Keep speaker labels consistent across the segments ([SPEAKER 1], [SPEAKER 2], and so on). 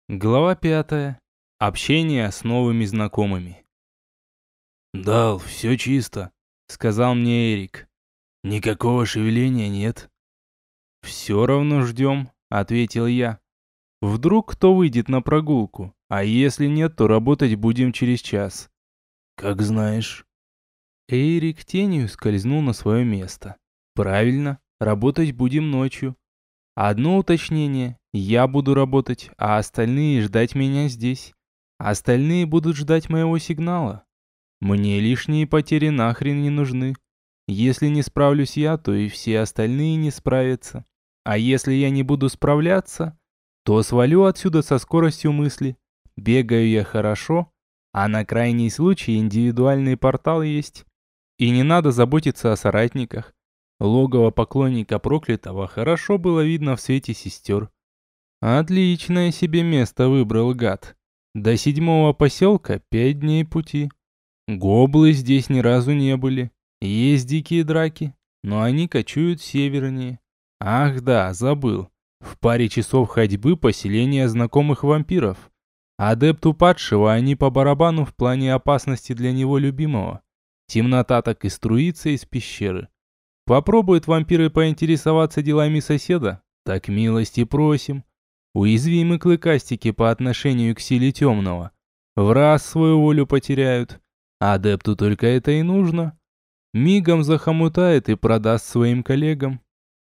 [SPEAKER 1] Глава 5. Общение с новыми знакомыми.
[SPEAKER 2] «Дал, все чисто»,
[SPEAKER 1] — сказал мне Эрик.
[SPEAKER 2] никакого шевеления нет.
[SPEAKER 1] «Все равно ждем», — ответил я. «Вдруг кто выйдет на прогулку, а если нет, то работать будем через час».
[SPEAKER 2] Как знаешь.
[SPEAKER 1] Эрик тенью скользнул на свое место. «Правильно, работать будем ночью. Одно уточнение, я буду работать, а остальные ждать меня здесь. Остальные будут ждать моего сигнала. Мне лишние потери нахрен не нужны. Если не справлюсь я, то и все остальные не справятся. А если я не буду справляться, то свалю отсюда со скоростью мысли. Бегаю я хорошо, а на крайний случай индивидуальный портал есть. И не надо заботиться о соратниках. Логово поклонника проклятого хорошо было видно в свете сестер. Отличное себе место выбрал гад. До 7-го поселка 5 дней пути. Гоблы здесь ни разу не были. Есть дикие драки, но они кочуют севернее. Ах да, забыл. В паре часов ходьбы поселение знакомых вампиров. Адепту падшего они по барабану в плане опасности для него любимого. Темнота так и струится из пещеры. Попробуют вампиры поинтересоваться делами соседа? Так милости просим. Уязвимы клыкастики по отношению к силе темного. В раз свою волю потеряют. Адепту только это и нужно. Мигом захомутает и продаст своим коллегам.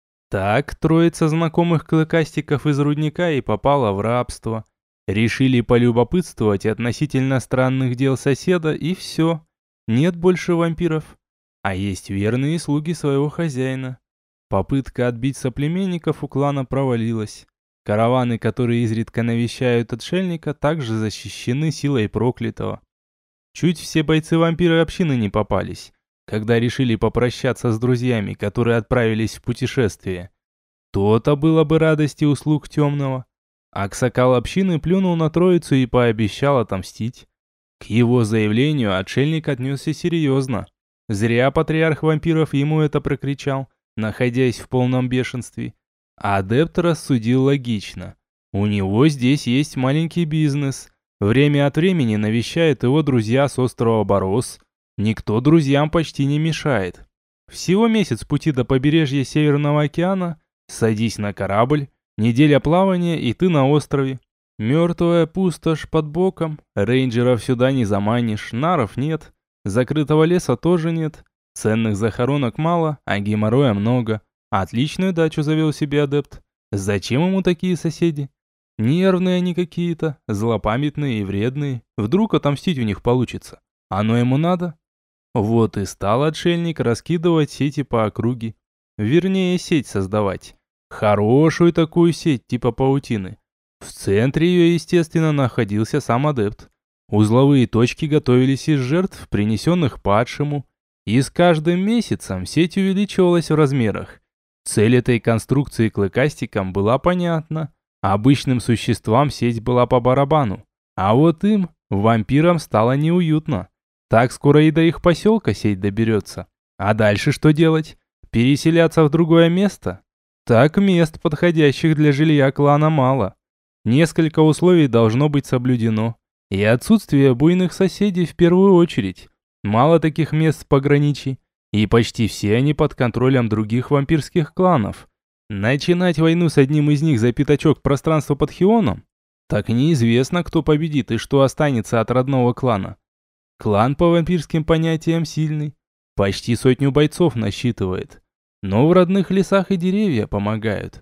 [SPEAKER 1] Так троица знакомых клыкастиков из рудника и попала в рабство. Решили полюбопытствовать относительно странных дел соседа, и все. Нет больше вампиров. А есть верные слуги своего хозяина. Попытка отбить соплеменников у клана провалилась. Караваны, которые изредка навещают отшельника, также защищены силой проклятого. Чуть все бойцы-вампиры общины не попались, когда решили попрощаться с друзьями, которые отправились в путешествие. То-то было бы радости услуг темного. Аксакал общины плюнул на троицу и пообещал отомстить. К его заявлению отшельник отнесся серьезно. Зря патриарх вампиров ему это прокричал, находясь в полном бешенстве. А адепт рассудил логично. У него здесь есть маленький бизнес. Время от времени навещают его друзья с острова Борос. Никто друзьям почти не мешает. Всего месяц пути до побережья Северного океана. Садись на корабль, неделя плавания, и ты на острове. Мертвая пустошь под боком. Рейнджеров сюда не заманишь, наров нет. Закрытого леса тоже нет. Ценных захоронок мало, а геморроя много. Отличную дачу завел себе адепт. Зачем ему такие соседи? Нервные они какие-то, злопамятные и вредные. Вдруг отомстить у них получится. Оно ему надо? Вот и стал отшельник раскидывать сети по округе. Вернее, сеть создавать. Хорошую такую сеть, типа паутины. В центре ее, естественно, находился сам адепт. Узловые точки готовились из жертв, принесенных падшему, и с каждым месяцем сеть увеличивалась в размерах. Цель этой конструкции клыкастикам была понятна. Обычным существам сеть была по барабану, а вот им, вампирам, стало неуютно. Так скоро и до их поселка сеть доберется. А дальше что делать? Переселяться в другое место? Так мест, подходящих для жилья клана, мало. Несколько условий должно быть соблюдено. И отсутствие буйных соседей в первую очередь. Мало таких мест в пограничье, и почти все они под контролем других вампирских кланов. Начинать войну с одним из них за пятачок пространства под Хионом? Так неизвестно, кто победит и что останется от родного клана. Клан по вампирским понятиям сильный, почти 100 бойцов насчитывает. Но в родных лесах и деревья помогают.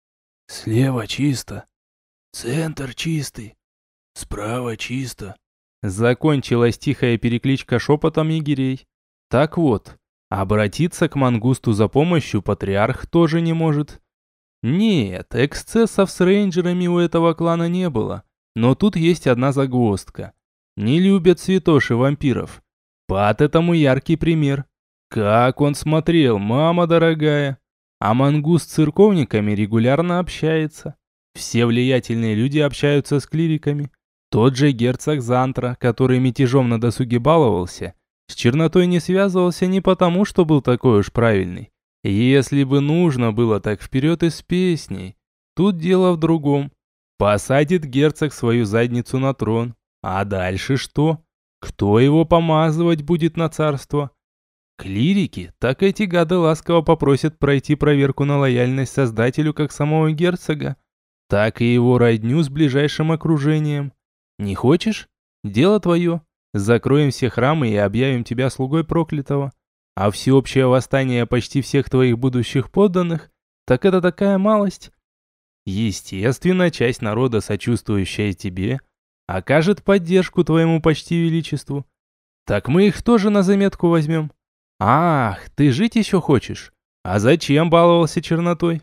[SPEAKER 2] Слева чисто. Центр чистый. Справа чисто.
[SPEAKER 1] Закончилась тихая перекличка шепотом егерей. Так вот, обратиться к Мангусту за помощью патриарх тоже не может. Нет, эксцессов с рейнджерами у этого клана не было. Но тут есть одна загвоздка. Не любят святоши вампиров. Пат этому яркий пример. Как он смотрел, мама дорогая. А Мангуст с церковниками регулярно общается. Все влиятельные люди общаются с клириками. Тот же герцог Зантра, который мятежом на досуге баловался, с чернотой не связывался не потому, что был такой уж правильный. Если бы нужно было, так вперед и с песней. Тут дело в другом. Посадит герцог свою задницу на трон. А дальше что? Кто его помазывать будет на царство? Клирики, так эти гады ласково попросят пройти проверку на лояльность создателю как самого герцога, так и его родню с ближайшим окружением. Не хочешь? Дело твое. Закроем все храмы и объявим тебя слугой проклятого. А всеобщее восстание почти всех твоих будущих подданных, так это такая малость. Естественно, часть народа, сочувствующая тебе, окажет поддержку твоему почти величеству. Так мы их тоже на заметку возьмем. Ах, ты жить еще хочешь? А зачем баловался чернотой?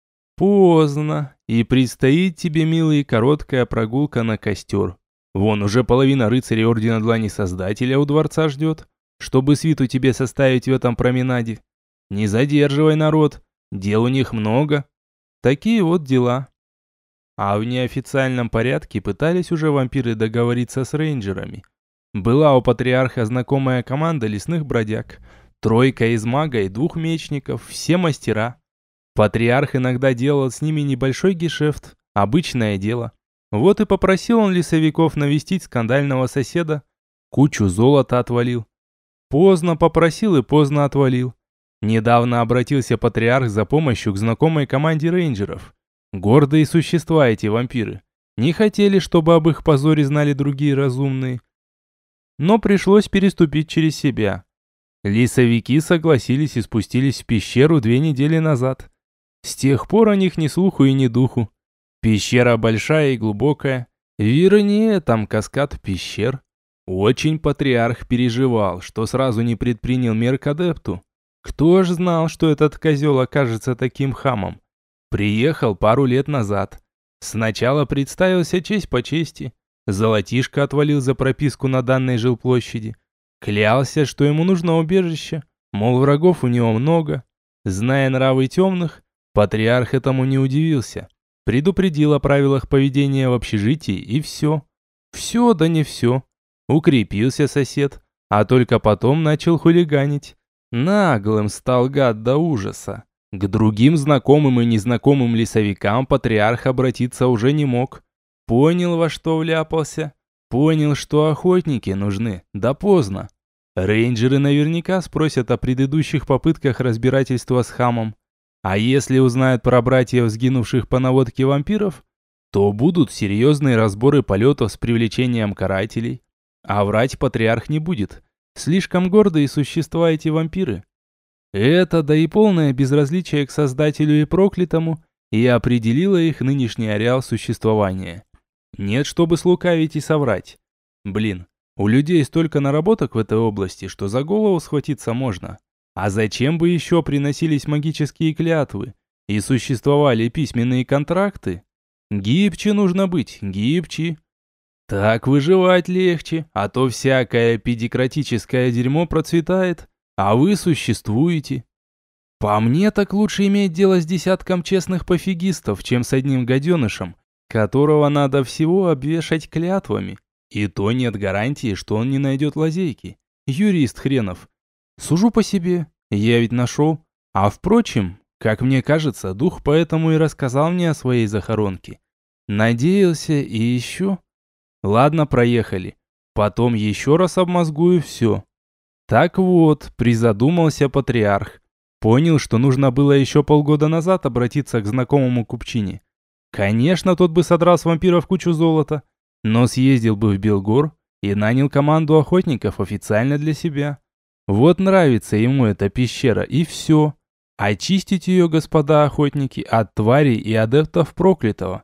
[SPEAKER 1] Поздно, и предстоит тебе, милый, короткая прогулка на костер. Вон уже половина рыцарей Ордена Длани Создателя у дворца ждет, чтобы свиту тебе составить в этом променаде. Не задерживай народ, дел у них много. Такие вот дела. А в неофициальном порядке пытались уже вампиры договориться с рейнджерами. Была у патриарха знакомая команда лесных бродяг. 3 из мага и 2 мечников, все мастера. Патриарх иногда делал с ними небольшой гешефт, обычное дело. Вот и попросил он лесовиков навестить скандального соседа. Кучу золота отвалил. Поздно попросил и поздно отвалил. Недавно обратился патриарх за помощью к знакомой команде рейнджеров. Гордые существа эти вампиры. Не хотели, чтобы об их позоре знали другие разумные. Но пришлось переступить через себя. Лесовики согласились и спустились в пещеру 2 недели назад. С тех пор о них ни слуху и ни духу. Пещера большая и глубокая. Вернее, там каскад пещер. Очень патриарх переживал, что сразу не предпринял мер к адепту. Кто ж знал, что этот козел окажется таким хамом? Приехал пару лет назад. Сначала представился честь по чести. Золотишко отвалил за прописку на данной жилплощади. Клялся, что ему нужно убежище, мол, врагов у него много. Зная нравы темных, патриарх этому не удивился. Предупредил о правилах поведения в общежитии и все. Все да не все. Укрепился сосед, а только потом начал хулиганить. Наглым стал гад до ужаса. К другим знакомым и незнакомым лесовикам патриарх обратиться уже не мог. Понял, во что вляпался. Понял, что охотники нужны. Да поздно. Рейнджеры наверняка спросят о предыдущих попытках разбирательства с хамом. А если узнают про братьев, сгинувших по наводке вампиров, то будут серьезные разборы полетов с привлечением карателей. А врать патриарх не будет. Слишком гордые существа эти вампиры. Это, да и полное безразличие к Создателю и Проклятому, и определило их нынешний ареал существования. Нет, чтобы слукавить и соврать. Блин, у людей столько наработок в этой области, что за голову схватиться можно. А зачем бы еще приносились магические клятвы и существовали письменные контракты? Гибче нужно быть, гибче. Так выживать легче, а то всякое педикратическое дерьмо процветает, а вы существуете. По мне, так лучше иметь дело с десятком честных пофигистов, чем с одним гаденышем, которого надо всего обвешать клятвами. И то нет гарантии, что он не найдет лазейки. Юрист хренов. Сужу по себе, я ведь нашел. А впрочем, как мне кажется, дух поэтому и рассказал мне о своей захоронке. Надеялся и еще... Ладно, проехали. Потом еще раз обмозгую все. Так вот, призадумался патриарх. Понял, что нужно было еще полгода назад обратиться к знакомому купчине. Конечно, тот бы содрал с вампиров кучу золота, но съездил бы в Белгор и нанял команду охотников официально для себя. Вот нравится ему эта пещера, и все. Очистить ее, господа охотники, от тварей и адептов проклятого.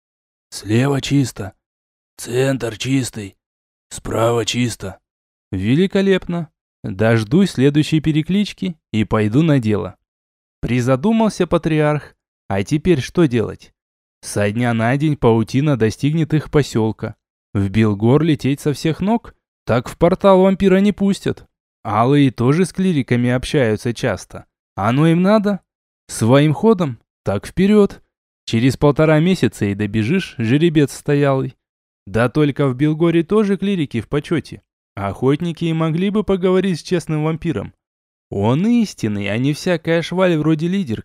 [SPEAKER 2] Слева чисто. Центр чистый. Справа чисто.
[SPEAKER 1] Великолепно. Дождусь следующей переклички и пойду на дело. Призадумался патриарх. А теперь что делать? Со дня на день паутина достигнет их поселка. В Белгор лететь со всех ног? Так в портал вампира не пустят. Алые тоже с клириками общаются часто. Оно им надо? Своим ходом? Так вперед. Через 1,5 месяца и добежишь, жеребец стоялый. Да только в Белгоре тоже клирики в почете. Охотники и могли бы поговорить с честным вампиром. Он истинный, а не всякая шваль вроде лидерка.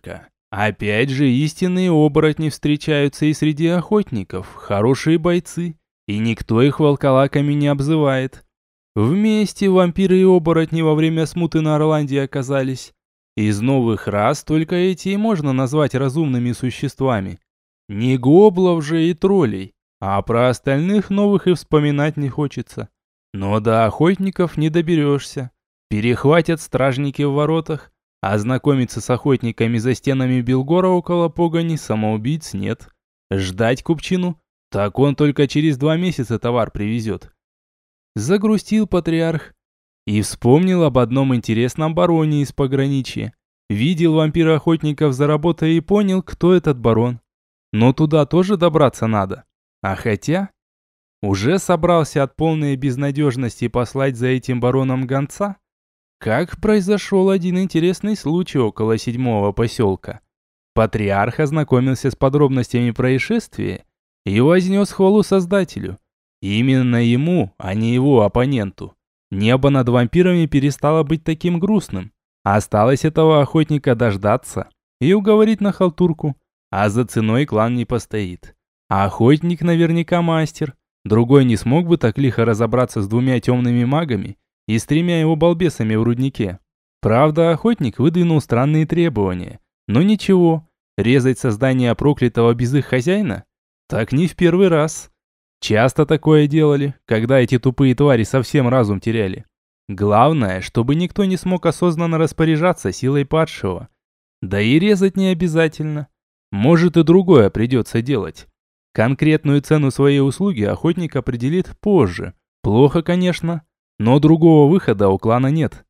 [SPEAKER 1] Опять же, истинные оборотни встречаются и среди охотников, хорошие бойцы, и никто их волколаками не обзывает. Вместе вампиры и оборотни во время смуты на Орландии оказались. Из новых рас только эти и можно назвать разумными существами. Не гоблов же и троллей, а про остальных новых и вспоминать не хочется. Но до охотников не доберешься. Перехватят стражники в воротах, а знакомиться с охотниками за стенами Белгора около погони самоубийц нет. Ждать купчину? Так он только через 2 месяца товар привезет. Загрустил патриарх и вспомнил об одном интересном бароне из пограничья. Видел вампира-охотников за работой и понял, кто этот барон. Но туда тоже добраться надо. А хотя... Уже собрался от полной безнадежности послать за этим бароном гонца, как произошел один интересный случай около 7-го поселка. Патриарх ознакомился с подробностями происшествия и вознес хвалу создателю. Именно ему, а не его оппоненту. Небо над вампирами перестало быть таким грустным. Осталось этого охотника дождаться и уговорить на халтурку, а за ценой клан не постоит. А охотник наверняка мастер. Другой не смог бы так лихо разобраться с 2 темными магами и с 3 его балбесами в руднике. Правда, охотник выдвинул странные требования. Но ничего, резать создание проклятого без их хозяина? Так не в первый раз. Часто такое делали, когда эти тупые твари совсем разум теряли. Главное, чтобы никто не смог осознанно распоряжаться силой падшего. Да и резать не обязательно. Может и другое придется делать. Конкретную цену своей услуги охотник определит позже. Плохо, конечно, но другого выхода у клана нет.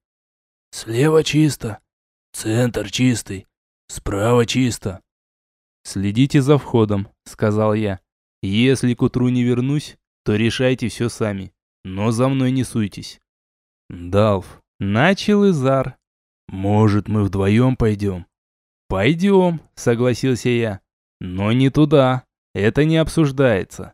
[SPEAKER 2] Слева чисто, центр чистый, справа чисто.
[SPEAKER 1] «Следите за входом», — сказал я. «Если к утру не вернусь, то решайте все сами. Но за мной не суйтесь». «Далф», — начал Изар.
[SPEAKER 2] «Может, мы вдвоем пойдем?»
[SPEAKER 1] «Пойдем», — согласился я. «Но не туда. Это не обсуждается».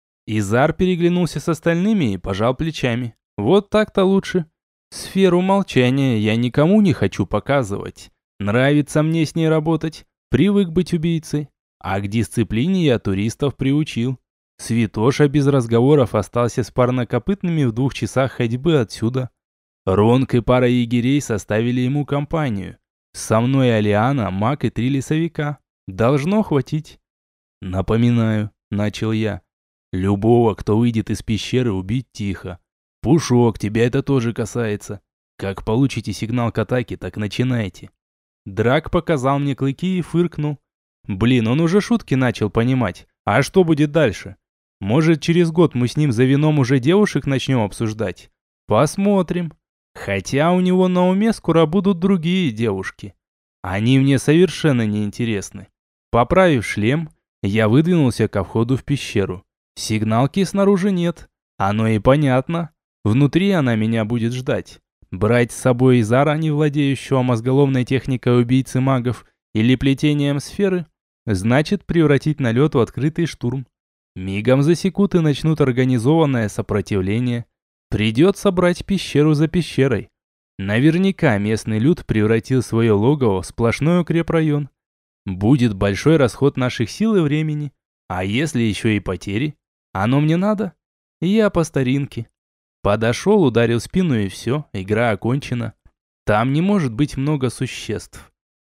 [SPEAKER 1] Изар переглянулся с остальными и пожал плечами. «Вот так-то лучше. Сферу молчания я никому не хочу показывать. Нравится мне с ней работать. Привык быть убийцей. А к дисциплине я туристов приучил. Святоша без разговоров остался с парнокопытными в 2 часах ходьбы отсюда. Ронк и пара егерей составили ему компанию. Со мной Алиана, маг и 3 лесовика. Должно хватить». «Напоминаю», — начал я. «Любого, кто выйдет из пещеры, убить тихо. Пушок, тебя это тоже касается. Как получите сигнал к атаке, так начинайте». Драк показал мне клыки и фыркнул. Блин, он уже шутки начал понимать. А что будет дальше? Может, через год мы с ним за вином уже девушек начнем обсуждать? Посмотрим. Хотя у него на уме скоро будут другие девушки. Они мне совершенно не интересны. Поправив шлем, я выдвинулся ко входу в пещеру. Сигналки снаружи нет. Оно и понятно. Внутри она меня будет ждать. Брать с собой Изара, не владеющего мозголовной техникой убийцы магов, или плетением сферы, значит превратить налет в открытый штурм. Мигом засекут и начнут организованное сопротивление. Придется брать пещеру за пещерой. Наверняка местный люд превратил свое логово в сплошной укрепрайон. Будет большой расход наших сил и времени. А если еще и потери? Оно мне надо? Я по старинке. Подошел, ударил спину и все, игра окончена. Там не может быть много существ.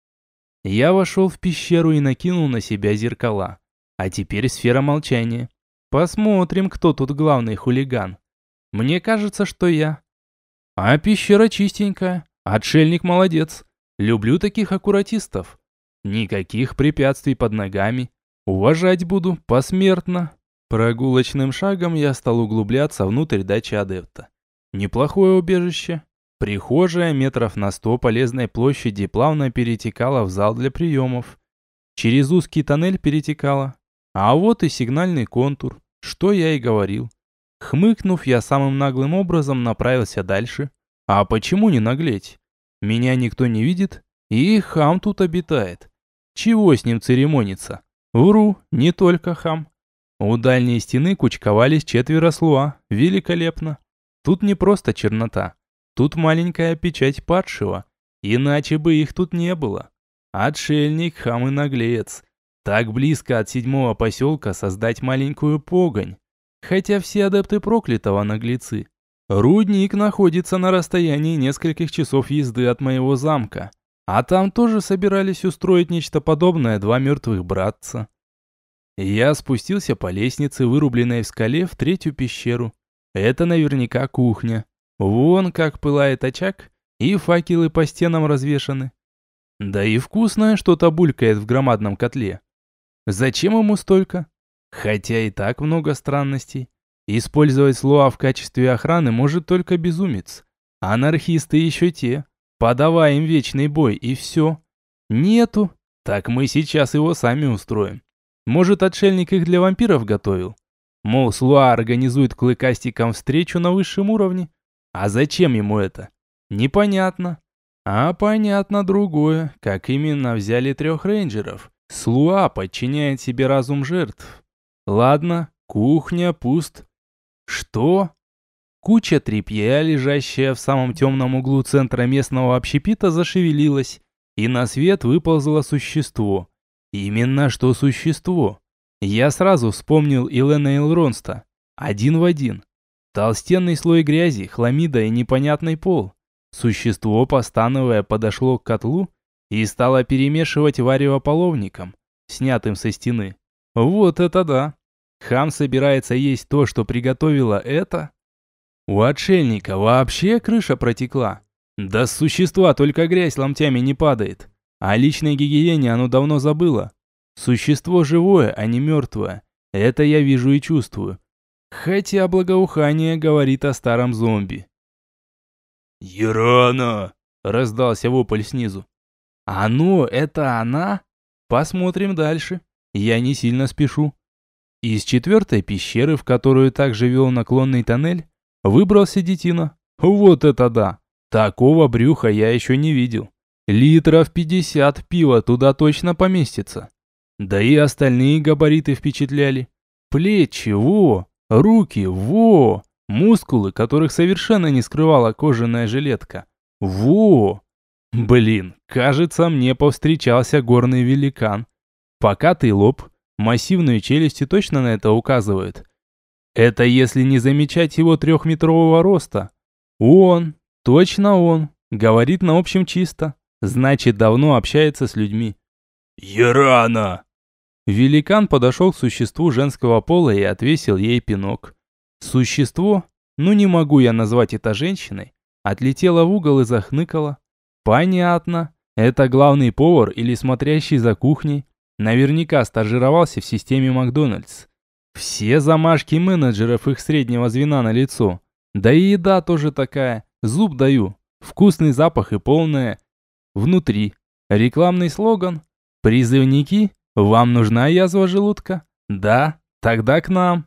[SPEAKER 1] Я вошел в пещеру и накинул на себя зеркала. А теперь сфера молчания. Посмотрим, кто тут главный хулиган. Мне кажется, что я. А пещера чистенькая. Отшельник молодец. Люблю таких аккуратистов. Никаких препятствий под ногами. Уважать буду посмертно. Прогулочным шагом я стал углубляться внутрь дачи адепта. Неплохое убежище. Прихожая метров на 100 полезной площади плавно перетекала в зал для приемов. Через узкий тоннель перетекала. А вот и сигнальный контур, что я и говорил. Хмыкнув, я самым наглым образом направился дальше. А почему не наглеть? Меня никто не видит, и хам тут обитает. Чего с ним церемониться? Вру, не только хам. У дальней стены кучковались 4 слуа. Великолепно. Тут не просто чернота. Тут маленькая печать падшего. Иначе бы их тут не было. Отшельник, хам и наглец. Так близко от 7-го поселка создать маленькую погонь. Хотя все адепты проклятого наглецы. Рудник находится на расстоянии нескольких часов езды от моего замка. А там тоже собирались устроить нечто подобное два мертвых братца. Я спустился по лестнице, вырубленной в скале, в третью пещеру. Это наверняка кухня. Вон как пылает очаг, и факелы по стенам развешаны. Да и вкусное что-то булькает в громадном котле. Зачем ему столько? Хотя и так много странностей. Использовать Слуа в качестве охраны может только безумец. Анархисты еще те. Подавай им вечный бой, и все. Нету. Так мы сейчас его сами устроим. Может, отшельник их для вампиров готовил? Мол, Слуа организует клыкастикам встречу на высшем уровне. А зачем ему это? Непонятно. А понятно другое, как именно взяли 3 рейнджеров. Слуа подчиняет себе разум жертв. Ладно, кухня, пуст. Что? Куча тряпья, лежащая в самом темном углу центра местного общепита, зашевелилась, и на свет выползло существо. Именно что существо. Я сразу вспомнил Илена Элронста. Один в один. Толстенный слой грязи, хламида и непонятный пол. Существо, постановая, подошло к котлу и стало перемешивать варево половником, снятым со стены. Вот это да! Хам собирается есть то, что приготовила это? У отшельника вообще крыша протекла. Да с существа только грязь ломтями не падает. О личной гигиене оно давно забыло. Существо живое, а не мертвое. Это я вижу и чувствую. Хотя благоухание говорит о старом зомби.
[SPEAKER 2] «Ерана!»
[SPEAKER 1] — раздался вопль снизу. «А ну, это она?» Посмотрим дальше. Я не сильно спешу. Из 4-й пещеры, в которую также вел наклонный тоннель, выбрался детина. Вот это да! Такого брюха я еще не видел. Литров 50 пива туда точно поместится. Да и остальные габариты впечатляли. Плечи, во! Руки, во! Мускулы, которых совершенно не скрывала кожаная жилетка. Во! Блин, кажется, мне повстречался горный великан. Покатый лоб, массивные челюсти точно на это указывают. Это если не замечать его 3-метрового роста. Он, точно он, говорит на общем чисто. Значит, давно общается с людьми.
[SPEAKER 2] «Ерана!»
[SPEAKER 1] Великан подошел к существу женского пола и отвесил ей пинок. Существо, ну не могу я назвать это женщиной, отлетело в угол и захныкало. Понятно, это главный повар или смотрящий за кухней. Наверняка стажировался в системе Макдональдс. Все замашки менеджеров их среднего звена на лицо. Да и еда тоже такая, зуб даю. Вкусный запах и полная. Внутри. Рекламный слоган. Призывники, вам нужна язва желудка? Да, тогда к нам.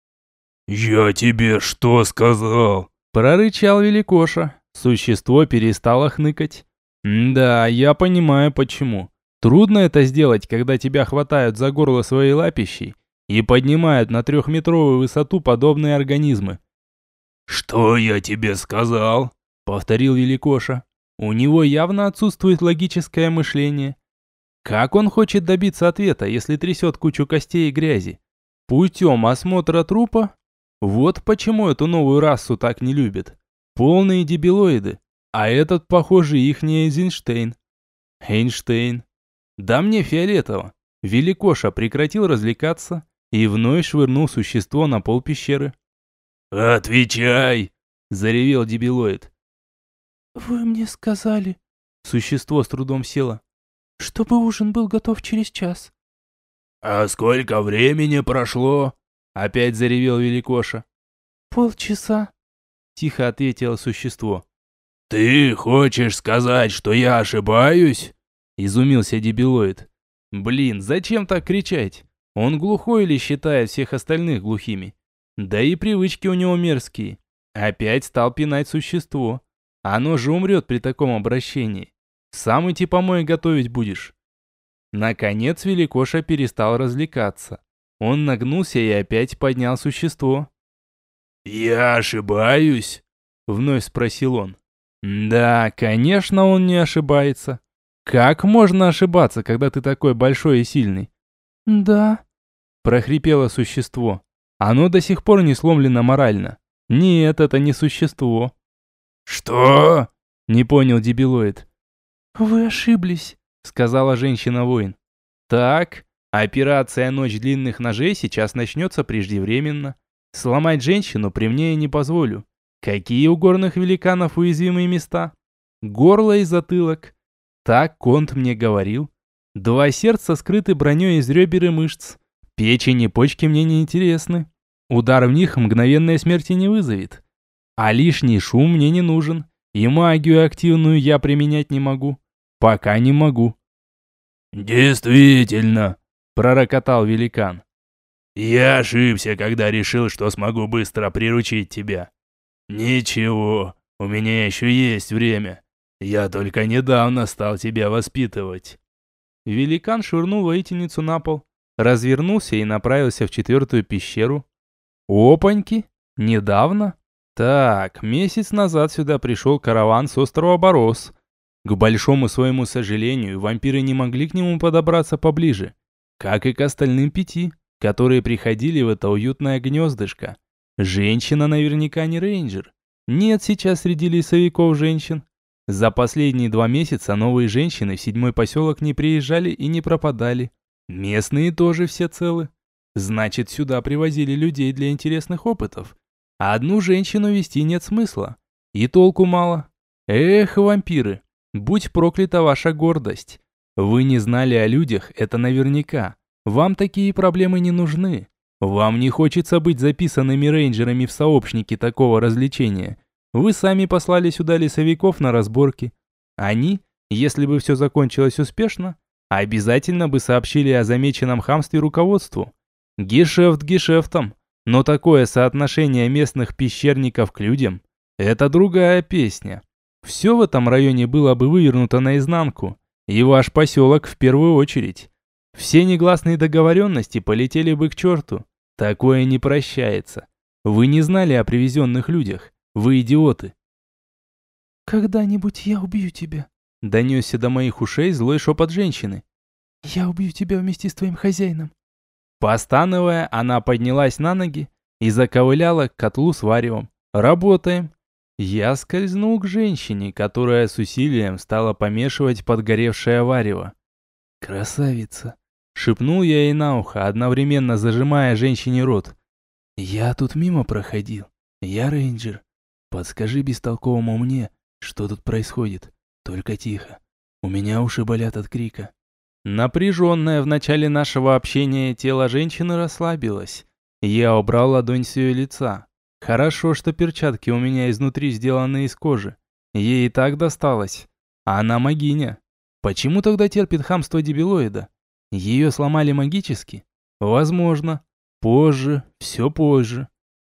[SPEAKER 2] «Я тебе что сказал?»
[SPEAKER 1] Прорычал Великоша. Существо перестало хныкать. Да, я понимаю почему. Трудно это сделать, когда тебя хватают за горло своей лапищей и поднимают на 3-метровую высоту подобные организмы.
[SPEAKER 2] «Что я тебе сказал?»
[SPEAKER 1] Повторил Великоша. У него явно отсутствует логическое мышление. Как он хочет добиться ответа, если трясет кучу костей и грязи? Путем осмотра трупа? Вот почему эту новую расу так не любят. Полные дебилоиды. А этот, похоже, ихний Эйзенштейн. Эйнштейн. Да мне фиолетово. Великоша прекратил развлекаться и вновь швырнул существо на пол пещеры.
[SPEAKER 2] «Отвечай!»
[SPEAKER 1] – заревел дебилоид. «Вы мне сказали...» Существо с трудом село. «Чтобы ужин был готов через час».
[SPEAKER 2] «А сколько времени прошло?»
[SPEAKER 1] Опять заревел Великоша. «Полчаса», – тихо ответило существо.
[SPEAKER 2] «Ты хочешь сказать, что я ошибаюсь?»
[SPEAKER 1] – изумился дебилоид. «Блин, зачем так кричать? Он глухой или считает всех остальных глухими? Да и привычки у него мерзкие. Опять стал пинать существо. Оно же умрет при таком обращении. Сам идти помой готовить будешь». Наконец Великоша перестал развлекаться. Он нагнулся и опять поднял существо.
[SPEAKER 2] «Я ошибаюсь?»
[SPEAKER 1] – вновь спросил он. Да, конечно, он не ошибается. Как можно ошибаться, когда ты такой большой и сильный? Да, прохрипело существо. Оно до сих пор не сломлено морально. Нет, это не существо.
[SPEAKER 2] Что?
[SPEAKER 1] Не понял дебилоид. Вы ошиблись, сказала женщина-воин. Так, операция «Ночь длинных ножей» сейчас начнется преждевременно. Сломать женщину при мне я не позволю. Какие у горных великанов уязвимые места? Горло и затылок. Так Конт мне говорил. 2 сердца скрыты броней из ребер и мышц. Печень и почки мне не интересны. Удар в них мгновенной смерти не вызовет. А лишний шум мне не нужен. И магию активную я применять не могу. Пока не могу.
[SPEAKER 2] Действительно,
[SPEAKER 1] Пророкотал великан.
[SPEAKER 2] я ошибся, когда решил, что смогу быстро приручить тебя. Ничего, у меня еще есть время. Я только недавно стал тебя воспитывать.
[SPEAKER 1] Великан швырнул воительницу на пол, развернулся и направился в 4-ю пещеру. Опаньки! Недавно? Так, месяц назад сюда пришел караван с острова Борос. К большому своему сожалению, вампиры не могли к нему подобраться поближе, как и к остальным 5, которые приходили в это уютное гнездышко. Женщина наверняка не рейнджер. Нет сейчас среди лесовиков женщин. За последние 2 месяца новые женщины в 7-й поселок не приезжали и не пропадали. Местные тоже все целы. Значит, сюда привозили людей для интересных опытов. А одну женщину вести нет смысла. И толку мало. Эх, вампиры, будь проклята ваша гордость. Вы не знали о людях, это наверняка. Вам такие проблемы не нужны. Вам не хочется быть записанными рейнджерами в сообщники такого развлечения. Вы сами послали сюда лесовиков на разборки. Они, если бы все закончилось успешно, обязательно бы сообщили о замеченном хамстве руководству. Гешефт гешефтом, но такое соотношение местных пещерников к людям – это другая песня. Все в этом районе было бы вывернуто наизнанку, и ваш поселок в первую очередь. Все негласные договоренности полетели бы к черту. Такое не прощается. Вы не знали о привезенных людях. Вы идиоты. «Когда-нибудь я убью тебя», — донесся до моих ушей злой шепот женщины. «Я убью тебя вместе с твоим хозяином». Постановая, она поднялась на ноги и заковыляла к котлу с варевом. «Работаем». Я скользнул к женщине, которая с усилием стала помешивать подгоревшее варево. «Красавица», — шепнул я ей на ухо, одновременно зажимая женщине рот. «Я тут мимо проходил. Я рейнджер. Подскажи бестолковому мне, что тут происходит. Только тихо. У меня уши болят от крика». Напряженное в начале нашего общения тело женщины расслабилось. Я убрал ладонь с ее лица. Хорошо, что перчатки у меня изнутри сделаны из кожи. Ей и так досталось. А она магиня. Почему тогда терпит хамство дебилоида? Ее сломали магически? Возможно. Позже, все позже.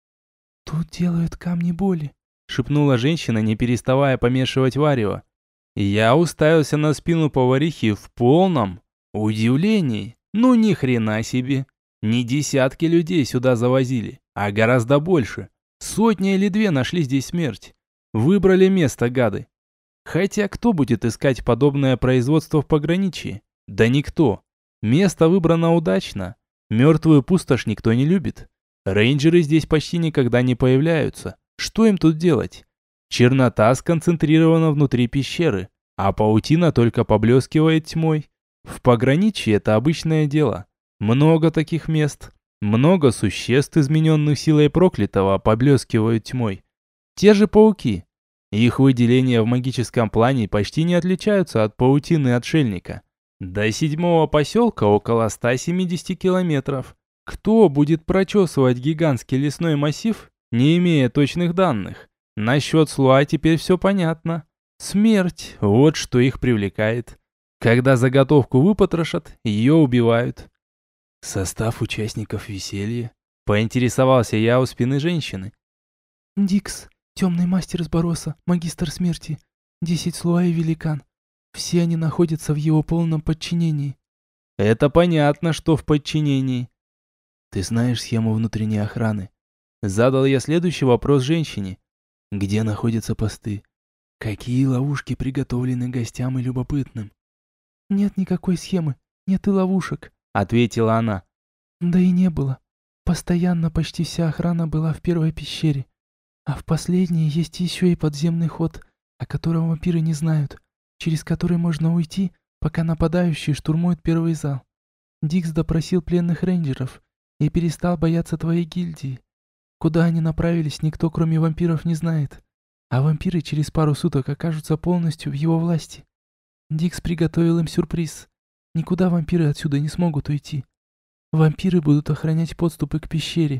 [SPEAKER 1] «Тут делают камни боли», — шепнула женщина, не переставая помешивать варево. Я уставился на спину поварихи в полном удивлении. Ну ни хрена себе. Не десятки людей сюда завозили, а гораздо больше. 100 или 2 нашли здесь смерть. Выбрали место, гады. Хотя кто будет искать подобное производство в пограничье? Да никто. Место выбрано удачно. Мертвую пустошь никто не любит. Рейнджеры здесь почти никогда не появляются. Что им тут делать? Чернота сконцентрирована внутри пещеры, а паутина только поблескивает тьмой. В пограничье это обычное дело. Много таких мест. Много существ, измененных силой проклятого, поблескивают тьмой. Те же пауки. Их выделения в магическом плане почти не отличаются от паутины отшельника. До 7-го поселка около 170 километров. Кто будет прочесывать гигантский лесной массив, не имея точных данных? Насчет Слуа теперь все понятно. Смерть – вот что их привлекает. Когда заготовку выпотрошат, ее убивают. «Состав участников веселья?» – поинтересовался я у спины женщины. «Дикс, темный мастер из Бороса, магистр смерти, 10 Слуа и великан. Все они находятся в его полном подчинении». «Это понятно, что в подчинении». «Ты знаешь схему внутренней охраны?» Задал я следующий вопрос женщине. «Где находятся посты? Какие ловушки приготовлены гостям и любопытным?» «Нет никакой схемы, нет и ловушек», — ответила она. «Да и не было. Постоянно почти вся охрана была в первой пещере. А в последней есть еще и подземный ход, о котором вампиры не знают, через который можно уйти, пока нападающие штурмуют первый зал. Дикс допросил пленных рейнджеров и перестал бояться твоей гильдии. Куда они направились, никто кроме вампиров не знает. А вампиры через пару суток окажутся полностью в его власти. Дикс приготовил им сюрприз. Никуда вампиры отсюда не смогут уйти. Вампиры будут охранять подступы к пещере».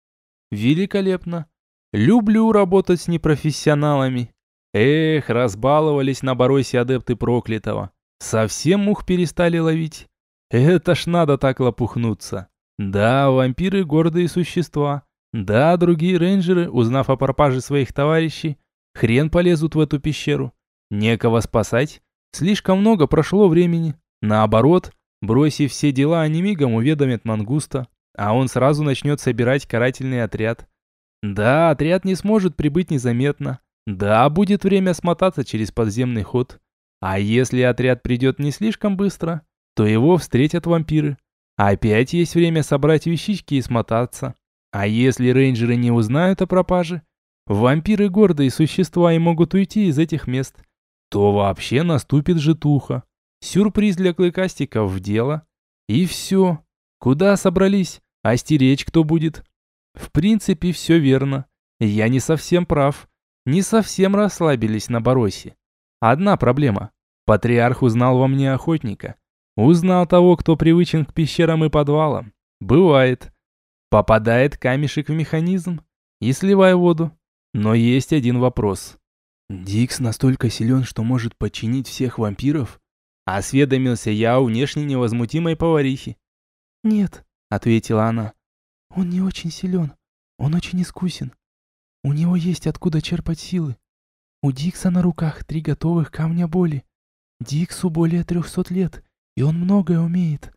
[SPEAKER 1] «Великолепно. Люблю работать с непрофессионалами. Эх, разбаловались на Баросе адепты проклятого. Совсем мух перестали ловить. Это ж надо так лопухнуться. Да, вампиры гордые существа. Да, другие рейнджеры, узнав о пропаже своих товарищей, хрен полезут в эту пещеру. Некого спасать. Слишком много прошло времени. Наоборот, бросив все дела, они мигом уведомят Мангуста, а он сразу начнет собирать карательный отряд. Да, отряд не сможет прибыть незаметно. Да, будет время смотаться через подземный ход. А если отряд придет не слишком быстро, то его встретят вампиры. Опять есть время собрать вещички и смотаться. А если рейнджеры не узнают о пропаже, вампиры гордые существа и могут уйти из этих мест, то вообще наступит житуха. Сюрприз для клыкастиков в дело. И все. Куда собрались? А стеречь кто будет? В принципе, все верно. Я не совсем прав. Не совсем расслабились на Баросе. Одна проблема. Патриарх узнал во мне охотника. Узнал того, кто привычен к пещерам и подвалам. Бывает. Попадает камешек в механизм и сливай воду. Но есть один вопрос. «Дикс настолько силен, что может подчинить всех вампиров?» Осведомился я у внешне невозмутимой поварихи. «Нет», — ответила она. «Он не очень силен. Он очень искусен. У него есть откуда черпать силы. У Дикса на руках 3 готовых камня боли. Диксу более 300 лет, и он многое умеет».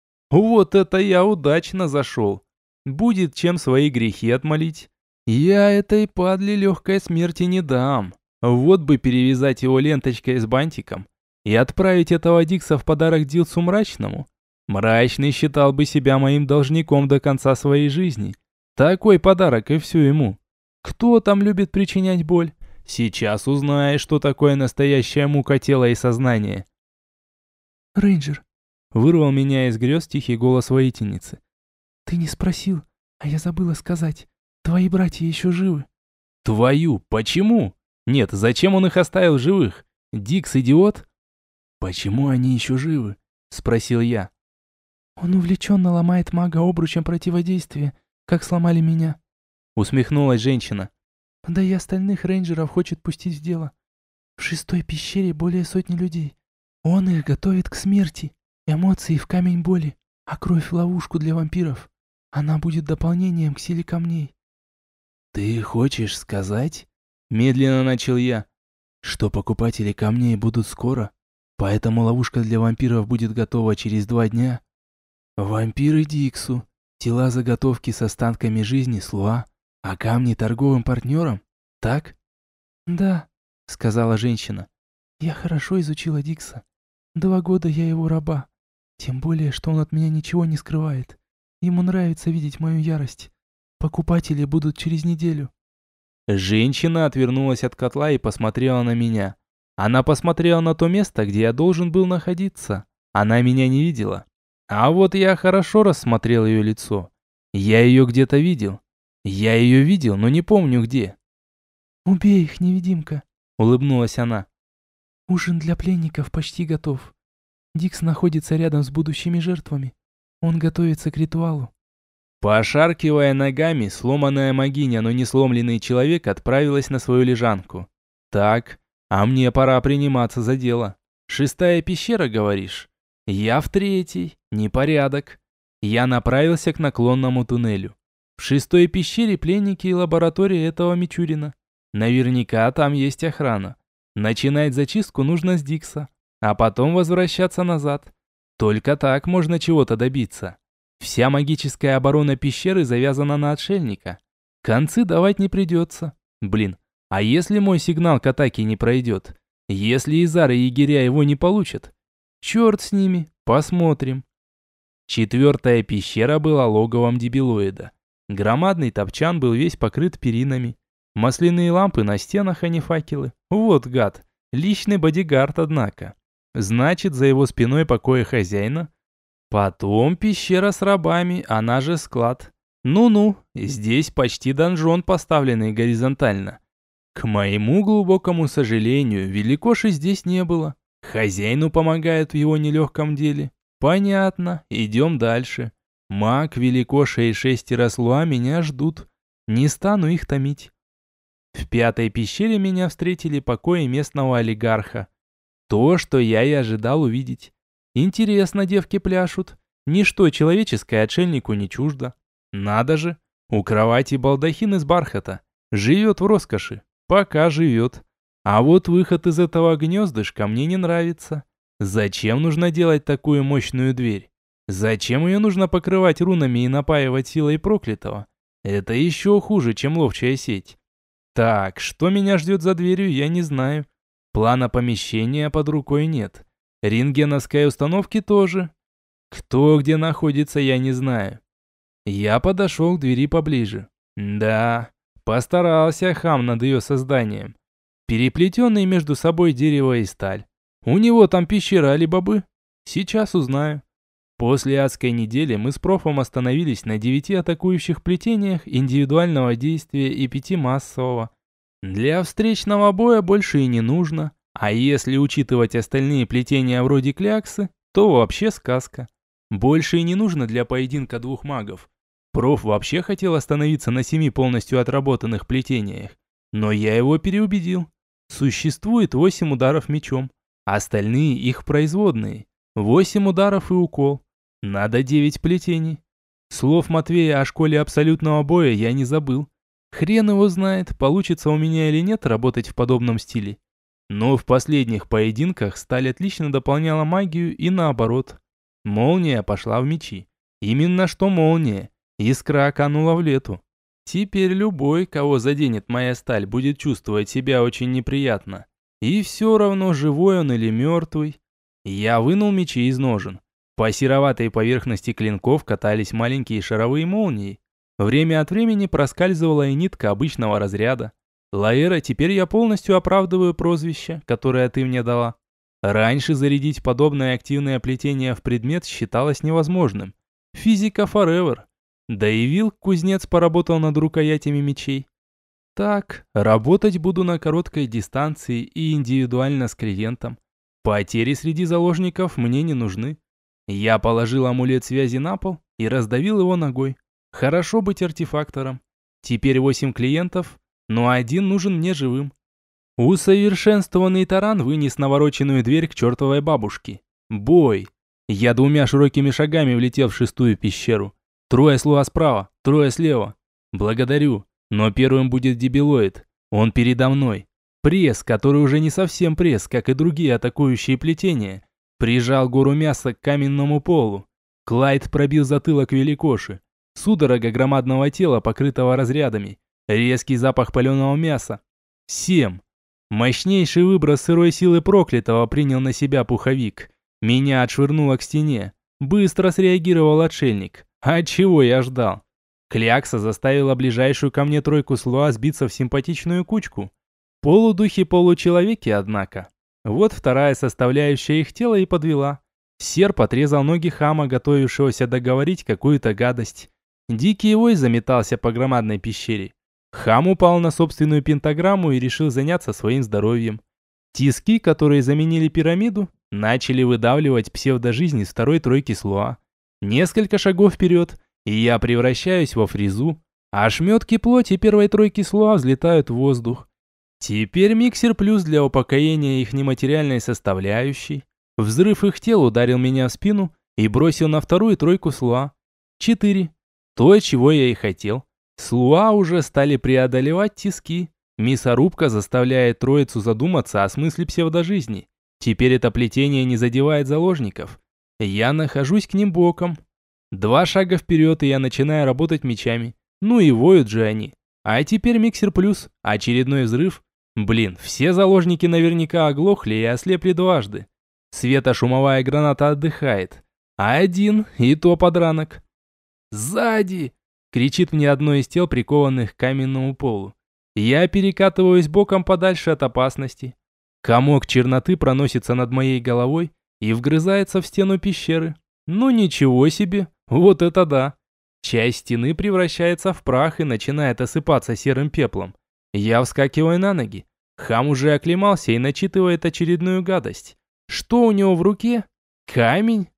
[SPEAKER 1] Вот это я удачно зашел. Будет чем свои грехи отмолить. Я этой падле легкой смерти не дам. Вот бы перевязать его ленточкой с бантиком и отправить этого Дикса в подарок Дилсу Мрачному. Мрачный считал бы себя моим должником до конца своей жизни. Такой подарок и все ему. Кто там любит причинять боль? Сейчас узнаешь, что такое настоящая мука тела и сознания. «Рейнджер», — вырвал меня из грез тихий голос воительницы. «Ты не спросил, а я забыла сказать. Твои братья еще живы». «Твою? Почему? Нет, зачем он их оставил живых? Дикс идиот?» «Почему они еще живы?» — спросил я. «Он увлеченно ломает мага обручем противодействия, как сломали меня», — усмехнулась женщина. «Да и остальных рейнджеров хочет пустить в дело. В 6-й пещере более 100 людей. Он их готовит к смерти. Эмоции в камень боли, а кровь в ловушку для вампиров. Она будет дополнением к силе камней». «Ты хочешь сказать?» — медленно начал я. «Что покупатели камней будут скоро, поэтому ловушка для вампиров будет готова через 2 дня?» «Вампиры Диксу, тела заготовки с останками жизни Слуа, а камни торговым партнерам, так?» «Да», — сказала женщина. «Я хорошо изучила Дикса. 2 года я его раба. Тем более, что он от меня ничего не скрывает. Ему нравится видеть мою ярость. Покупатели будут через неделю». Женщина отвернулась от котла и посмотрела на меня. Она посмотрела на то место, где я должен был находиться. Она меня не видела. А вот я хорошо рассмотрел ее лицо. Я ее где-то видел. Я ее видел, но не помню где. «Убей их, невидимка», — улыбнулась она. «Ужин для пленников почти готов. Дикс находится рядом с будущими жертвами. Он готовится к ритуалу». Пошаркивая ногами, сломанная могиня, но не сломленный человек отправилась на свою лежанку. «Так, а мне пора приниматься за дело. 6-я пещера, говоришь? Я в 3-й. Непорядок». Я направился к наклонному туннелю. В 6-й пещере пленники и лаборатория этого Мичурина. Наверняка там есть охрана. Начинать зачистку нужно с Дикса, а потом возвращаться назад. Только так можно чего-то добиться. Вся магическая оборона пещеры завязана на отшельника. Концы давать не придется. Блин, а если мой сигнал к атаке не пройдет? Если Изар и егеря его не получат? Черт с ними, посмотрим. Четвертая пещера была логовом дебилоида. Громадный топчан был весь покрыт перинами. Масляные лампы на стенах, а не факелы. Вот гад, личный бодигард, однако. Значит, за его спиной покоя хозяина. Потом пещера с рабами, она же склад. Ну-ну, здесь почти донжон, поставленный горизонтально. К моему глубокому сожалению, Великоши здесь не было. Хозяину помогают в его нелегком деле. Понятно, идем дальше. Маг, Великоша и 6 Слуа меня ждут. Не стану их томить. В пятой пещере меня встретили покои местного олигарха. То, что я и ожидал увидеть. Интересно, девки пляшут. Ничто человеческое отшельнику не чуждо. Надо же, у кровати балдахин из бархата. Живет в роскоши. Пока живет. А вот выход из этого гнездышка мне не нравится. Зачем нужно делать такую мощную дверь? Зачем ее нужно покрывать рунами и напаивать силой проклятого? Это еще хуже, чем ловчая сеть. Так, что меня ждет за дверью, я не знаю. Плана помещения под рукой нет. Рентгеновской установки тоже. Кто где находится, я не знаю. Я подошел к двери поближе. Да, постарался хам над ее созданием. Переплетенные между собой дерево и сталь. У него там пещера или бобы? Сейчас узнаю. После адской недели мы с профом остановились на 9 атакующих плетениях индивидуального действия и 5 массового. Для встречного боя больше и не нужно. А если учитывать остальные плетения вроде кляксы, то вообще сказка. Больше и не нужно для поединка двух магов. Проф вообще хотел остановиться на 7 полностью отработанных плетениях. Но я его переубедил. Существует 8 ударов мечом. Остальные их производные. 8 ударов и укол. Надо 9 плетений. Слов Матвея о школе абсолютного боя я не забыл. Хрен его знает, получится у меня или нет работать в подобном стиле. Но в последних поединках сталь отлично дополняла магию и наоборот. Молния пошла в мечи. Именно что молния. Искра канула в лету. Теперь любой, кого заденет моя сталь, будет чувствовать себя очень неприятно. И все равно, живой он или мертвый. Я вынул мечи из ножен. По сероватой поверхности клинков катались маленькие шаровые молнии. Время от времени проскальзывала и нитка обычного разряда. Лаэра, теперь я полностью оправдываю прозвище, которое ты мне дала. Раньше зарядить подобное активное плетение в предмет считалось невозможным. Физика forever. Да и Вилк, кузнец, поработал над рукоятями мечей. Так, работать буду на короткой дистанции и индивидуально с клиентом. Потери среди заложников мне не нужны. Я положил амулет связи на пол и раздавил его ногой. Хорошо быть артефактором. Теперь 8 клиентов, но один нужен мне живым. Усовершенствованный таран вынес навороченную дверь к чертовой бабушке. Бой. Я 2 широкими шагами влетел в 6-ю пещеру. 3 слуга справа, 3 слева. Благодарю, но первым будет дебилоид. Он передо мной. Пресс, который уже не совсем пресс, как и другие атакующие плетения, прижал гору мяса к каменному полу. Клайд пробил затылок Великоши. Судорога громадного тела, покрытого разрядами. Резкий запах паленого мяса. 7. Мощнейший выброс сырой силы проклятого принял на себя пуховик. Меня отшвырнуло к стене. Быстро среагировал отшельник. А чего я ждал? Клякса заставила ближайшую ко мне 3 слуа сбиться в симпатичную кучку. Полудухи-получеловеки, однако. Вот вторая составляющая их тела и подвела. Серп отрезал ноги хама, готовившегося договорить какую-то гадость. Дикий вой заметался по громадной пещере. Хам упал на собственную пентаграмму и решил заняться своим здоровьем. Тиски, которые заменили пирамиду, начали выдавливать псевдожизнь из 2-й тройки слуа. Несколько шагов вперед, и я превращаюсь во фрезу, а ошметки плоти 1-й тройки слуа взлетают в воздух. Теперь миксер плюс для упокоения их нематериальной составляющей. Взрыв их тел ударил меня в спину и бросил на 2-ю тройку слуа. 4. То, чего я и хотел. Слуа уже стали преодолевать тиски. Мясорубка заставляет троицу задуматься о смысле псевдожизни. Теперь это плетение не задевает заложников. Я нахожусь к ним боком. 2 шага вперед, и я начинаю работать мечами. Ну и воют же они. А теперь миксер плюс. Очередной взрыв. Блин, все заложники наверняка оглохли и ослепли дважды. Светошумовая граната отдыхает. А один, и то подранок. «Сзади!» — кричит мне одно из тел, прикованных к каменному полу. Я перекатываюсь боком подальше от опасности. Комок черноты проносится над моей головой и вгрызается в стену пещеры. Ну ничего себе, вот это да. Часть стены превращается в прах и начинает осыпаться серым пеплом. Я вскакиваю на ноги. Хам уже оклемался и начитывает очередную гадость. Что у него в руке? Камень?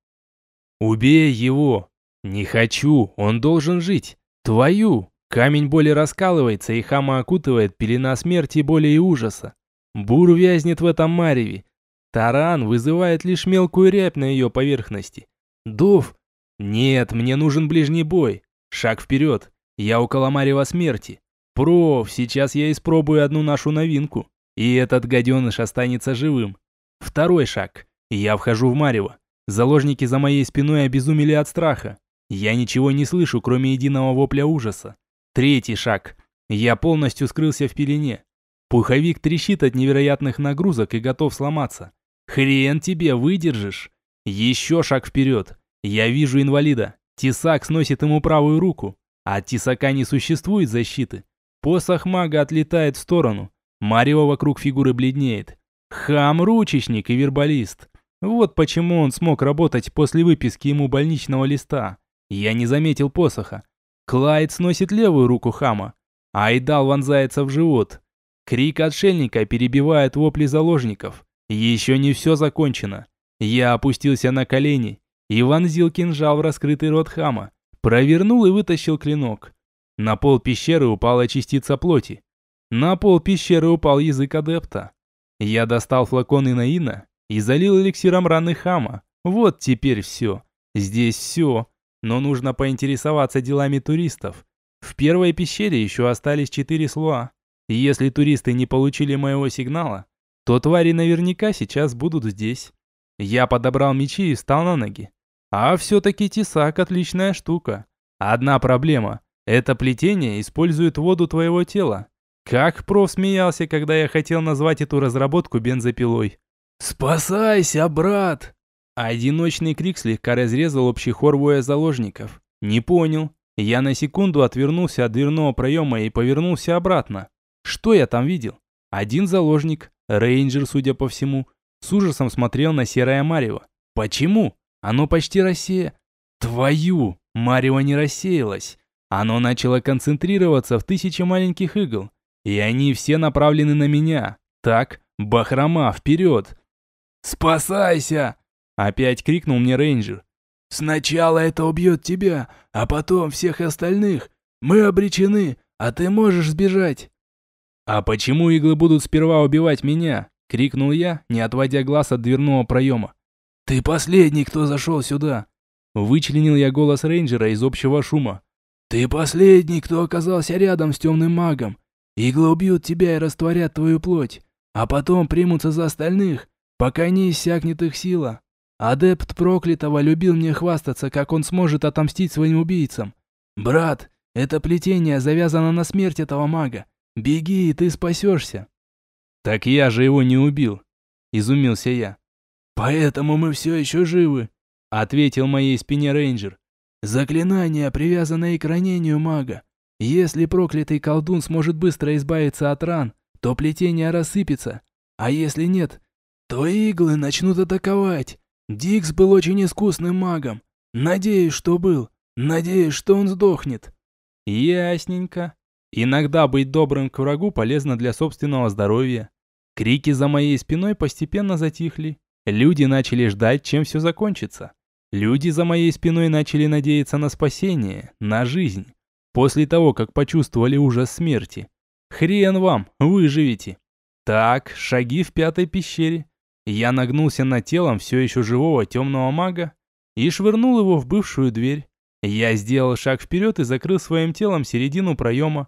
[SPEAKER 1] Убей его. Не хочу, он должен жить. Твою. Камень боли раскалывается, и Хама окутывает пелена смерти, боли и ужаса. Бур вязнет в этом мареве. Таран вызывает лишь мелкую рябь на ее поверхности. Дов. Нет, мне нужен ближний бой. Шаг вперед. Я около марева смерти. Проф, сейчас я испробую одну нашу новинку. И этот гаденыш останется живым. Второй шаг. Я вхожу в марево. Заложники за моей спиной обезумели от страха. Я ничего не слышу, кроме единого вопля ужаса. Третий шаг. Я полностью скрылся в пелене. Пуховик трещит от невероятных нагрузок и готов сломаться. Хрен тебе, выдержишь. Еще шаг вперед. Я вижу инвалида. Тесак сносит ему правую руку. От тесака не существует защиты. Посох мага отлетает в сторону. Марево вокруг фигуры бледнеет. Хам, ручечник и вербалист. Вот почему он смог работать после выписки ему больничного листа. Я не заметил посоха. Клайд сносит левую руку Хама. Айдал вонзается в живот. Крик отшельника перебивает вопли заложников. Еще не все закончено. Я опустился на колени и вонзил кинжал в раскрытый рот Хама. Провернул и вытащил клинок. На пол пещеры упала частица плоти. На пол пещеры упал язык адепта. Я достал флакон инаина и залил эликсиром раны Хама. Вот теперь все. Здесь все. Но нужно поинтересоваться делами туристов. В первой пещере еще остались 4 слоа. И если туристы не получили моего сигнала, то твари наверняка сейчас будут здесь. Я подобрал мечи и встал на ноги. А все-таки тесак отличная штука. Одна проблема. Это плетение использует воду твоего тела. Как проф смеялся, когда я хотел назвать эту разработку бензопилой. «Спасайся, брат!» Одиночный крик слегка разрезал общий хор воя заложников. Не понял. Я на секунду отвернулся от дверного проема и повернулся обратно. Что я там видел? Один заложник, рейнджер, судя по всему, с ужасом смотрел на серое марево. Почему? Оно почти Твою! Марево не рассеялось. Оно начало концентрироваться в 1000 маленьких игл. И они все направлены на меня. Так, бахрома, вперед! «Спасайся!» Опять крикнул мне рейнджер. «Сначала это убьет тебя, а потом всех остальных. Мы обречены, а ты можешь сбежать». «А почему иглы будут сперва убивать меня?» Крикнул я, не отводя глаз от дверного проема. «Ты последний, кто зашел сюда!» Вычленил я голос рейнджера из общего шума. «Ты последний, кто оказался рядом с темным магом. Иглы убьют тебя и растворят твою плоть, а потом примутся за остальных, пока не иссякнет их сила. Адепт проклятого любил мне хвастаться, как он сможет отомстить своим убийцам. Брат, это плетение завязано на смерть этого мага. Беги, и ты спасешься». «Так я же его не убил», — изумился я. «Поэтому мы все еще живы», — ответил моей спине рейнджер. «Заклинание, привязанное к ранению мага. Если проклятый колдун сможет быстро избавиться от ран, то плетение рассыпется. А если нет, то иглы начнут атаковать. Дикс был очень искусным магом. Надеюсь, что был. Надеюсь, что он сдохнет». «Ясненько. Иногда быть добрым к врагу полезно для собственного здоровья». Крики за моей спиной постепенно затихли. Люди начали ждать, чем все закончится. Люди за моей спиной начали надеяться на спасение, на жизнь. После того, как почувствовали ужас смерти. Хрен вам, выживете. Так, шаги в 5-й пещере. Я нагнулся над телом все еще живого темного мага и швырнул его в бывшую дверь. Я сделал шаг вперед и закрыл своим телом середину проема.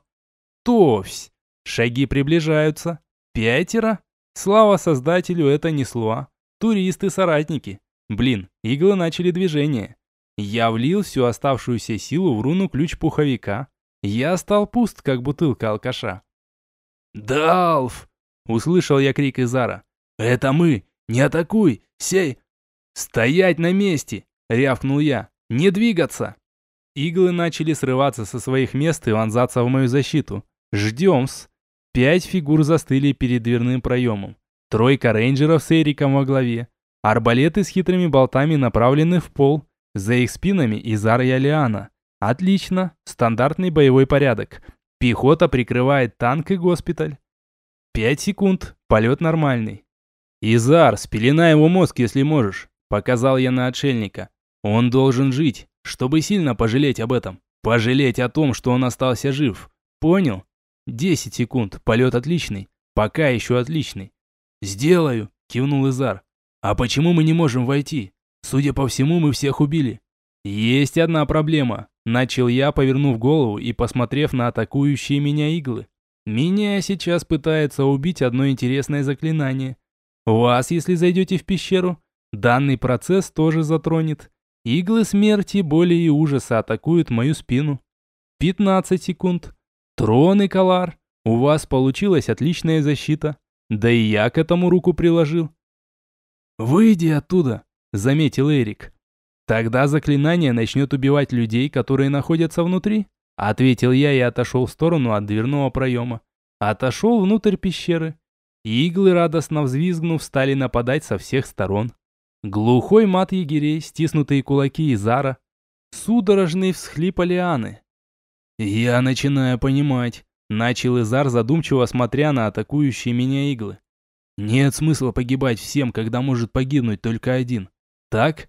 [SPEAKER 1] Товсь! Шаги приближаются. 5? Слава создателю, это не слуа. Туристы-соратники. Блин, иглы начали движение. Я влил всю оставшуюся силу в руну ключ пуховика. Я стал пуст, как бутылка алкаша. «Далф!» — услышал я крик Изара. «Это мы!
[SPEAKER 2] Не атакуй! Сей!»
[SPEAKER 1] «Стоять на месте!» – рявкнул я. «Не двигаться!» Иглы начали срываться со своих мест и вонзаться в мою защиту. Ждем-с. 5 фигур застыли перед дверным проемом. 3 рейнджеров с Эриком во главе. Арбалеты с хитрыми болтами направлены в пол. За их спинами Изар и Алиана. Отлично. Стандартный боевой порядок. Пехота прикрывает танк и госпиталь. 5 секунд. Полет нормальный. «Изар, спеленай его мозг, если можешь», – показал я на отшельника. «Он должен жить, чтобы сильно пожалеть об этом. Пожалеть о том, что он остался жив. Понял? 10 секунд. Полет отличный. Пока еще отличный». «Сделаю», – кивнул Изар. «А почему мы не можем войти? Судя по всему, мы всех убили». «Есть одна проблема», – начал я, повернув голову и посмотрев на атакующие меня иглы. «Меня сейчас пытается убить одно интересное заклинание. Вас, если зайдете в пещеру, данный процесс тоже затронет. Иглы смерти, боли и ужаса атакуют мою спину. 15 секунд. Трон и Калар, у вас получилась отличная защита. Да и я к этому руку приложил». «Выйди оттуда», — заметил Эрик. «Тогда заклинание начнет убивать людей, которые находятся внутри», — ответил я и отошел в сторону от дверного проема. Отошел внутрь пещеры. Иглы, радостно взвизгнув, стали нападать со всех сторон. Глухой мат егерей, стиснутые кулаки Изара, судорожный всхлип Алианы. «Я начинаю понимать», — начал Изар, задумчиво смотря на атакующие меня иглы. «Нет смысла погибать всем, когда может погибнуть только один. Так?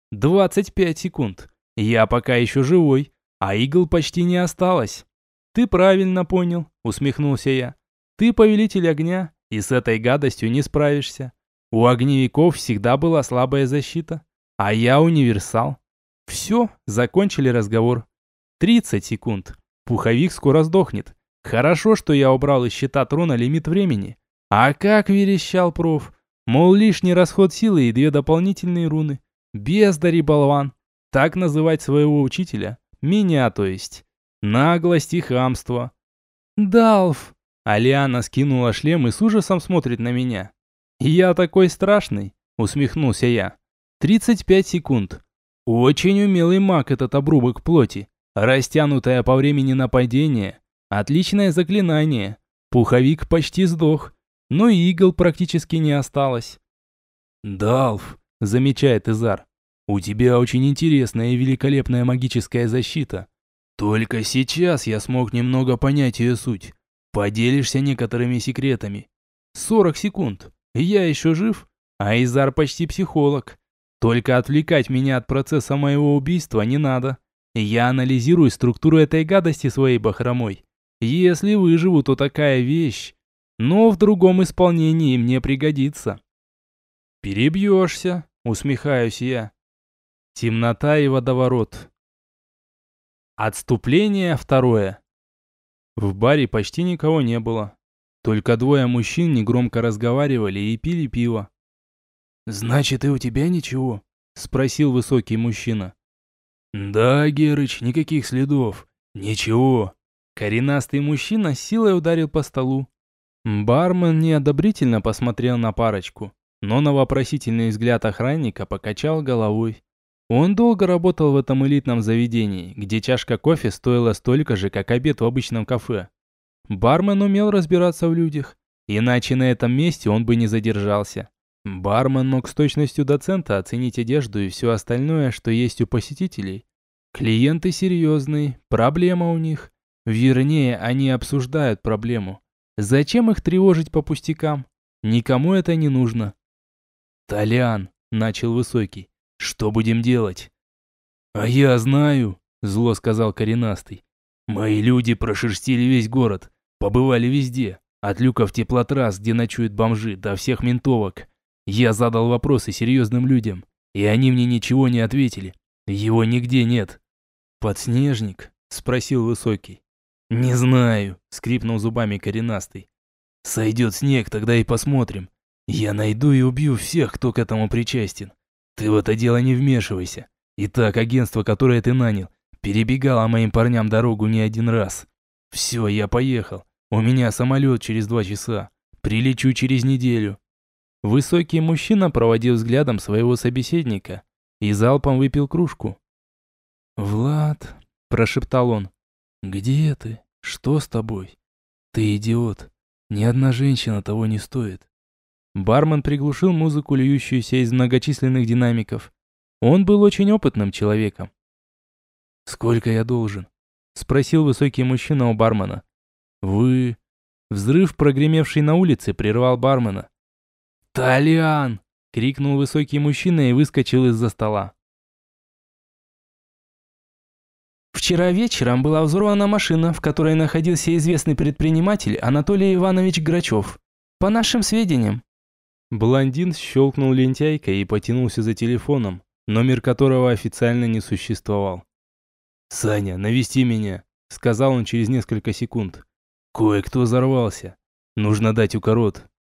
[SPEAKER 1] 25 секунд. Я пока еще живой, а игл почти не осталось». «Ты правильно понял», — усмехнулся я. «Ты повелитель огня, и с этой гадостью не справишься. У огневиков всегда была слабая защита, а я универсал». Все, закончили разговор. 30 секунд. Пуховик скоро сдохнет. Хорошо, что я убрал из щита трона лимит времени. А как верещал проф. Мол, лишний расход силы и 2 дополнительные руны. Бездарь и болван. Так называть своего учителя. Меня, то есть. Наглость и хамство. «Далф!» Алиана скинула шлем и с ужасом смотрит на меня. «Я такой страшный?» Усмехнулся я. 35 секунд. Очень умелый маг этот обрубок плоти. Растянутое по времени нападение. Отличное заклинание. Пуховик почти сдох, но игл практически не осталось. «Далф», — замечает Изар, — «у тебя очень интересная и великолепная магическая защита. Только сейчас я смог немного понять ее суть. Поделишься некоторыми секретами». 40 секунд. Я еще жив, а Изар почти психолог. Только отвлекать меня от процесса моего убийства не надо. Я анализирую структуру этой гадости своей бахромой. Если выживу, то такая вещь. Но в другом исполнении мне пригодится. «Перебьешься», — усмехаюсь я. Темнота и водоворот. Отступление 2. В баре почти никого не было. Только 2 мужчин негромко разговаривали и пили пиво. «Значит, и у тебя ничего?» — спросил высокий мужчина. «Да, Герыч, никаких следов. Ничего». Коренастый мужчина с силой ударил по столу. Бармен неодобрительно посмотрел на парочку, но на вопросительный взгляд охранника покачал головой. Он долго работал в этом элитном заведении, где чашка кофе стоила столько же, как обед в обычном кафе. Бармен умел разбираться в людях, иначе на этом месте он бы не задержался. Бармен мог с точностью доцента оценить одежду и все остальное, что есть у посетителей. Клиенты серьезные, проблема у них. Вернее, они обсуждают проблему. Зачем их тревожить по пустякам? Никому это не нужно. «Толян», — начал Высокий, — «что будем делать?» «А я знаю», — зло сказал коренастый. «Мои люди прошерстили весь город, побывали везде, от люков теплотрасс, где ночуют бомжи, до всех ментовок. Я задал вопросы серьезным людям, и они мне ничего не ответили. Его нигде нет». «Подснежник?» — спросил Высокий. «Не знаю», — скрипнул зубами коренастый. «Сойдет снег, тогда и посмотрим. Я найду и убью всех, кто к этому причастен. Ты в это дело не вмешивайся. Итак, агентство, которое ты нанял, перебегало моим парням дорогу не один раз. Все, я поехал. У меня самолет через 2 часа. Прилечу через неделю». Высокий мужчина проводил взглядом своего собеседника и залпом выпил кружку. «Влад», – прошептал он, – «где ты? Что с тобой? Ты идиот. Ни одна женщина того не стоит». Бармен приглушил музыку, льющуюся из многочисленных динамиков. Он был очень опытным человеком. «Сколько я должен?» – спросил высокий мужчина у бармена. «Вы...» Взрыв, прогремевший на улице, прервал бармена. «Толян!» – крикнул высокий мужчина и выскочил из-за стола. Вчера вечером была взорвана машина, в которой находился известный предприниматель Анатолий Иванович Грачев. По нашим сведениям. Блондин щелкнул лентяйкой и потянулся за телефоном, номер которого официально не существовал. «Саня, навести меня», – сказал он через несколько секунд. «Кое-кто взорвался. Нужно дать укорот.